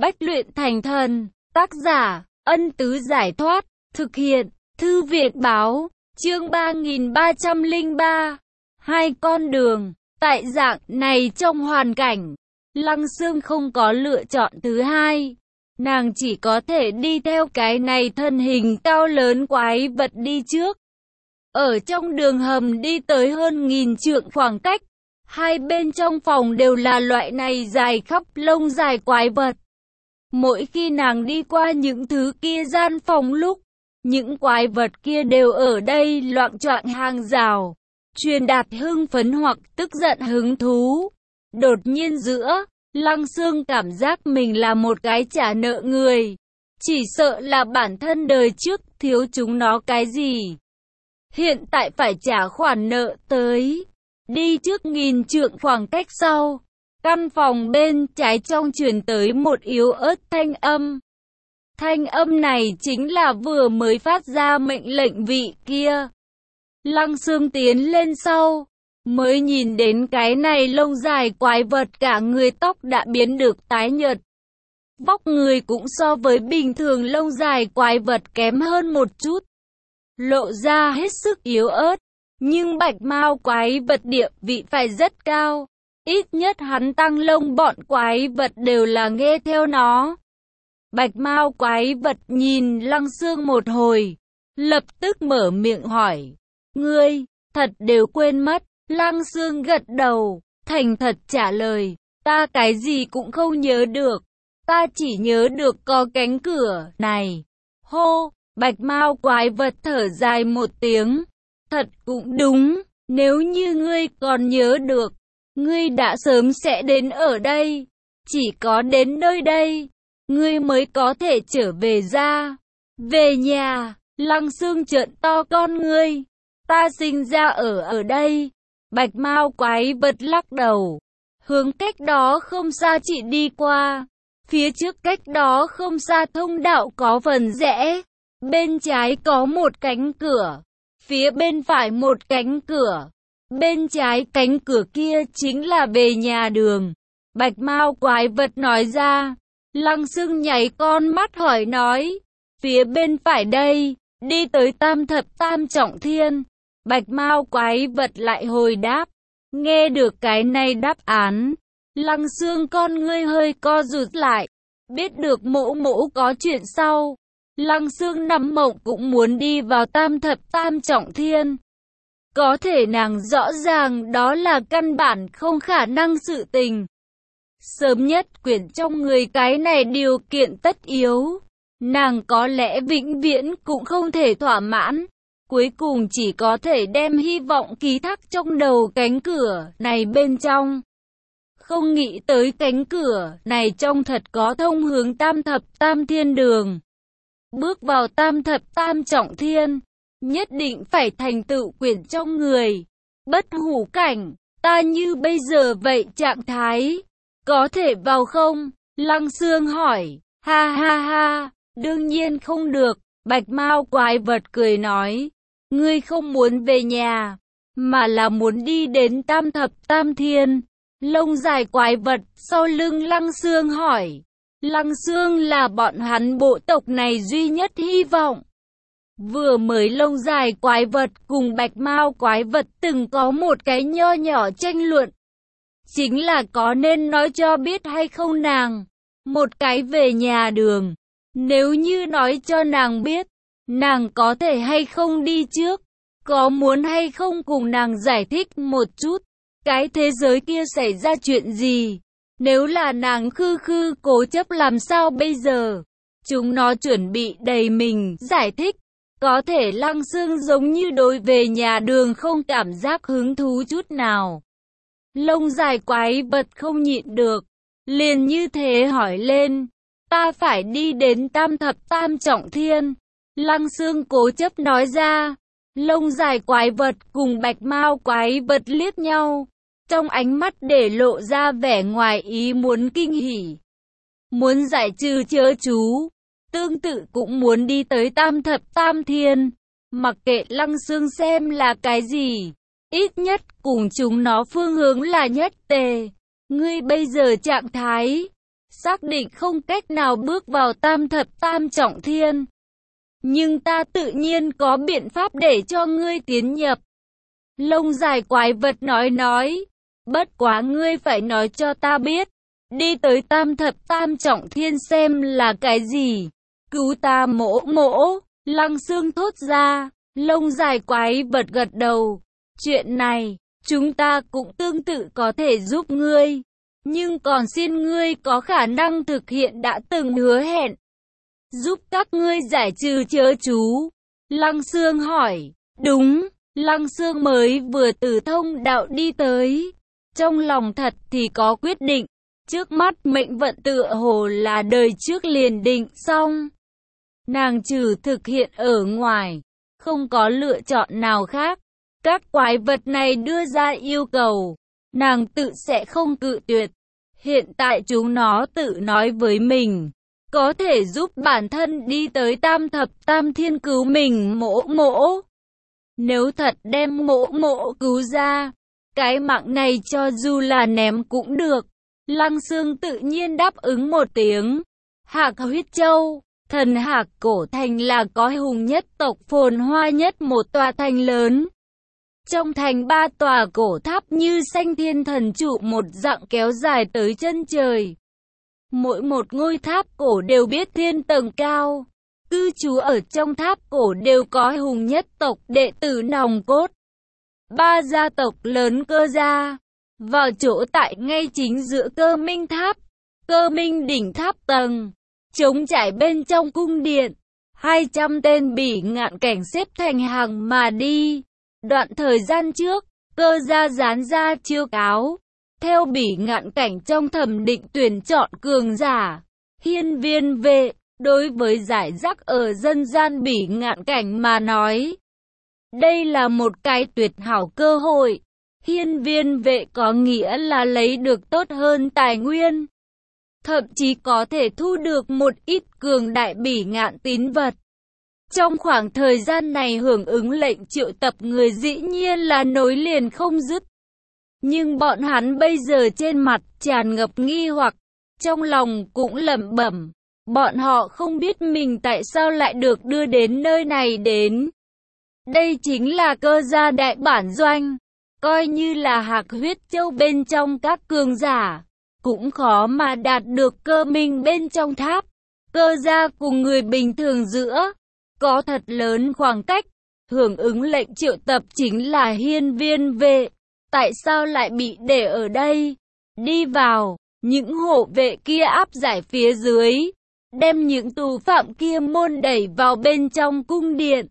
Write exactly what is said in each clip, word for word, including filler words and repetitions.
Bách luyện thành thần. Tác giả, Ân Tứ Giải Thoát. Thực hiện, Thư Việt Báo. Chương ba nghìn ba trăm lẻ ba. Hai con đường. Tại dạng này trong hoàn cảnh, Lăng Xương không có lựa chọn thứ hai. Nàng chỉ có thể đi theo cái này thân hình cao lớn quái vật đi trước. Ở trong đường hầm đi tới hơn nghìn trượng khoảng cách, hai bên trong phòng đều là loại này dài khắp lông dài quái vật. Mỗi khi nàng đi qua những thứ kia gian phòng lúc, những quái vật kia đều ở đây loạng choạng hàng rào, truyền đạt hưng phấn hoặc tức giận hứng thú. Đột nhiên giữa, Lăng Xương cảm giác mình là một cái trả nợ người. Chỉ sợ là bản thân đời trước thiếu chúng nó cái gì. Hiện tại phải trả khoản nợ tới. Đi trước nghìn trượng khoảng cách sau. Căn phòng bên trái trong truyền tới một yếu ớt thanh âm. Thanh âm này chính là vừa mới phát ra mệnh lệnh vị kia. Lăng Xương tiến lên sau, mới nhìn đến cái này lông dài quái vật cả người tóc đã biến được tái nhợt. Vóc người cũng so với bình thường lông dài quái vật kém hơn một chút. Lộ ra hết sức yếu ớt, nhưng bạch mao quái vật địa vị phải rất cao. Ít nhất hắn tăng lông bọn quái vật đều là nghe theo nó. Bạch mao quái vật nhìn Lăng Xương một hồi, lập tức mở miệng hỏi. Ngươi, thật đều quên mất. Lăng Xương gật đầu, thành thật trả lời. Ta cái gì cũng không nhớ được. Ta chỉ nhớ được có cánh cửa này. Hô, bạch mao quái vật thở dài một tiếng. Thật cũng đúng, nếu như ngươi còn nhớ được, ngươi đã sớm sẽ đến ở đây. Chỉ có đến nơi đây, ngươi mới có thể trở về ra. Về nhà, Lăng Xương trợn to con ngươi. Ta sinh ra ở ở đây. Bạch mao quái vật lắc đầu. Hướng cách đó không xa chị đi qua. Phía trước cách đó không xa thông đạo có phần rẽ. Bên trái có một cánh cửa. Phía bên phải một cánh cửa. Bên trái cánh cửa kia chính là về nhà đường. Bạch mao quái vật nói ra. Lăng Xương nhảy con mắt hỏi nói. Phía bên phải đây, đi tới tam thập tam trọng thiên. Bạch mao quái vật lại hồi đáp. Nghe được cái này đáp án, Lăng Xương con ngươi hơi co rụt lại. Biết được mỗ mỗ có chuyện sau, Lăng Xương nằm mộng cũng muốn đi vào tam thập tam trọng thiên. Có thể nàng rõ ràng đó là căn bản không khả năng sự tình. Sớm nhất quyển trong người cái này điều kiện tất yếu, nàng có lẽ vĩnh viễn cũng không thể thỏa mãn. Cuối cùng chỉ có thể đem hy vọng ký thác trong đầu cánh cửa này bên trong. Không nghĩ tới cánh cửa này trong thật có thông hướng tam thập tam thiên đường. Bước vào tam thập tam trọng thiên, nhất định phải thành tựu quyển trong người. Bất hủ cảnh, ta như bây giờ vậy trạng thái, có thể vào không? Lăng Xương hỏi. Ha ha ha, đương nhiên không được. Bạch mao quái vật cười nói. Ngươi không muốn về nhà, mà là muốn đi đến tam thập tam thiên. Lông dài quái vật sau lưng Lăng Xương hỏi. Lăng Xương là bọn hắn bộ tộc này duy nhất hy vọng. Vừa mới lông dài quái vật cùng bạch mao quái vật từng có một cái nho nhỏ tranh luận. Chính là có nên nói cho biết hay không nàng. Một cái về nhà đường. Nếu như nói cho nàng biết, nàng có thể hay không đi trước? Có muốn hay không cùng nàng giải thích một chút? Cái thế giới kia xảy ra chuyện gì? Nếu là nàng khư khư cố chấp làm sao bây giờ? Chúng nó chuẩn bị đầy mình giải thích. Có thể Lăng Xương giống như đối về nhà đường không cảm giác hứng thú chút nào. Lông dài quái vật không nhịn được. Liền như thế hỏi lên. Ta phải đi đến tam thập tam trọng thiên. Lăng Xương cố chấp nói ra. Lông dài quái vật cùng bạch mao quái vật liếc nhau. Trong ánh mắt để lộ ra vẻ ngoài ý muốn kinh hỉ. Muốn giải trừ chớ chú. Tương tự cũng muốn đi tới tam thập tam thiên. Mặc kệ Lăng Xương xem là cái gì. Ít nhất cùng chúng nó phương hướng là nhất tề. Ngươi bây giờ trạng thái xác định không cách nào bước vào tam thập tam trọng thiên. Nhưng ta tự nhiên có biện pháp để cho ngươi tiến nhập. Lông dài quái vật nói nói, bất quá ngươi phải nói cho ta biết, đi tới tam thập tam trọng thiên xem là cái gì. Cứu ta mỗ mỗ, Lăng Xương thốt ra. Lông dài quái vật gật đầu, chuyện này, chúng ta cũng tương tự có thể giúp ngươi. Nhưng còn xin ngươi có khả năng thực hiện đã từng hứa hẹn. Giúp các ngươi giải trừ chớ chú. Lăng Xương hỏi, đúng, Lăng Xương mới vừa từ thông đạo đi tới. Trong lòng thật thì có quyết định, trước mắt mệnh vận tựa hồ là đời trước liền định xong. Nàng trừ thực hiện ở ngoài, không có lựa chọn nào khác. Các quái vật này đưa ra yêu cầu, nàng tự sẽ không cự tuyệt. Hiện tại chúng nó tự nói với mình, có thể giúp bản thân đi tới tam thập tam thiên cứu mình mỗ mỗ. Nếu thật đem mỗ mỗ cứu ra, cái mạng này cho dù là ném cũng được. Lăng Xương tự nhiên đáp ứng một tiếng. Hạc Huyết Châu, thần Hạc cổ thành là có hùng nhất tộc phồn hoa nhất một tòa thành lớn. Trong thành ba tòa cổ tháp như xanh thiên thần trụ một dạng kéo dài tới chân trời. Mỗi một ngôi tháp cổ đều biết thiên tầng cao. Cư trú ở trong tháp cổ đều có hùng nhất tộc đệ tử nòng cốt. Ba gia tộc lớn Cơ gia, vào chỗ tại ngay chính giữa Cơ Minh Tháp, Cơ Minh đỉnh tháp tầng, trống trải bên trong cung điện. Hai trăm tên bỉ ngạn cảnh xếp thành hàng mà đi. Đoạn thời gian trước, Cơ gia dán ra chiêu cáo, theo bỉ ngạn cảnh trong thẩm định tuyển chọn cường giả, hiên viên vệ. Đối với giải rác ở dân gian bỉ ngạn cảnh mà nói, đây là một cái tuyệt hảo cơ hội. Hiên viên vệ có nghĩa là lấy được tốt hơn tài nguyên, thậm chí có thể thu được một ít cường đại bỉ ngạn tín vật. Trong khoảng thời gian này hưởng ứng lệnh triệu tập người dĩ nhiên là nối liền không dứt. Nhưng bọn hắn bây giờ trên mặt tràn ngập nghi hoặc, trong lòng cũng lẩm bẩm. Bọn họ không biết mình tại sao lại được đưa đến nơi này đến. Đây chính là Cơ gia đại bản doanh, coi như là Hạc Huyết Châu bên trong các cường giả, cũng khó mà đạt được Cơ Minh bên trong tháp. Cơ gia cùng người bình thường giữa, có thật lớn khoảng cách. Hưởng ứng lệnh triệu tập chính là hiên viên vệ, tại sao lại bị để ở đây? Đi vào, những hộ vệ kia áp giải phía dưới, đem những tù phạm kia môn đẩy vào bên trong cung điện.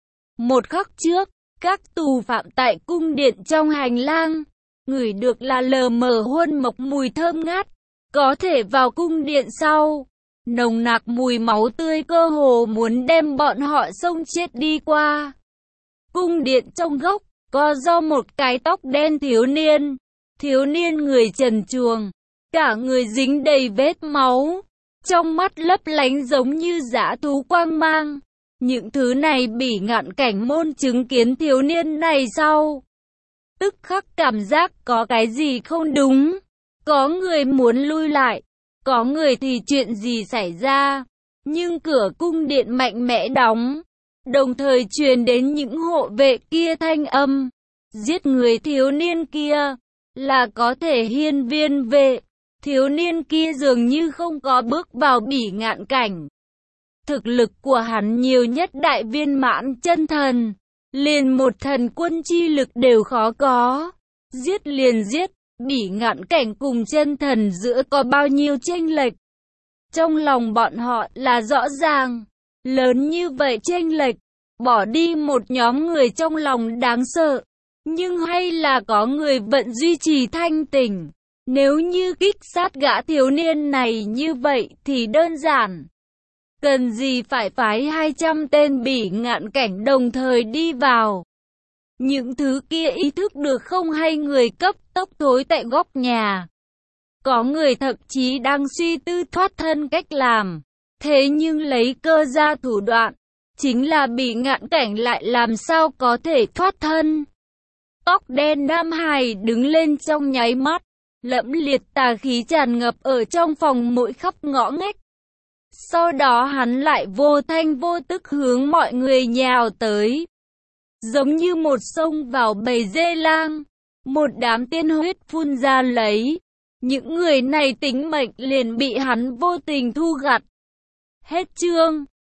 Một khắc trước, các tù phạm tại cung điện trong hành lang, ngửi được là lờ mờ huân mộc mùi thơm ngát, có thể vào cung điện sau. Nồng nặc mùi máu tươi cơ hồ muốn đem bọn họ xông chết đi qua. Cung điện trong góc, có do một cái tóc đen thiếu niên. Thiếu niên người trần truồng, cả người dính đầy vết máu, trong mắt lấp lánh giống như dã thú quang mang. Những thứ này bỉ ngạn cảnh môn chứng kiến thiếu niên này sau, tức khắc cảm giác có cái gì không đúng. Có người muốn lui lại, có người thì chuyện gì xảy ra. Nhưng cửa cung điện mạnh mẽ đóng, đồng thời truyền đến những hộ vệ kia thanh âm. Giết người thiếu niên kia, là có thể hiên viên vệ. Thiếu niên kia dường như không có bước vào bỉ ngạn cảnh. Thực lực của hắn nhiều nhất đại viên mãn chân thần, liền một thần quân chi lực đều khó có. Giết liền giết, bỉ ngạn cảnh cùng chân thần giữa có bao nhiêu chênh lệch. Trong lòng bọn họ là rõ ràng, lớn như vậy chênh lệch, bỏ đi một nhóm người trong lòng đáng sợ. Nhưng hay là có người vẫn duy trì thanh tỉnh. Nếu như kích sát gã thiếu niên này như vậy thì đơn giản. Cần gì phải phái hai trăm tên bỉ ngạn cảnh đồng thời đi vào. Những thứ kia ý thức được không hay người cấp tốc thối tại góc nhà. Có người thậm chí đang suy tư thoát thân cách làm. Thế nhưng lấy Cơ gia thủ đoạn, chính là bỉ ngạn cảnh lại làm sao có thể thoát thân. Tóc đen Nam Hải đứng lên trong nháy mắt, lẫm liệt tà khí tràn ngập ở trong phòng mỗi khắp ngõ ngách. Sau đó hắn lại vô thanh vô tức hướng mọi người nhào tới, giống như một xông vào bầy dê lang, một đám tiên huyết phun ra lấy. Những người này tính mệnh liền bị hắn vô tình thu gặt. Hết chương.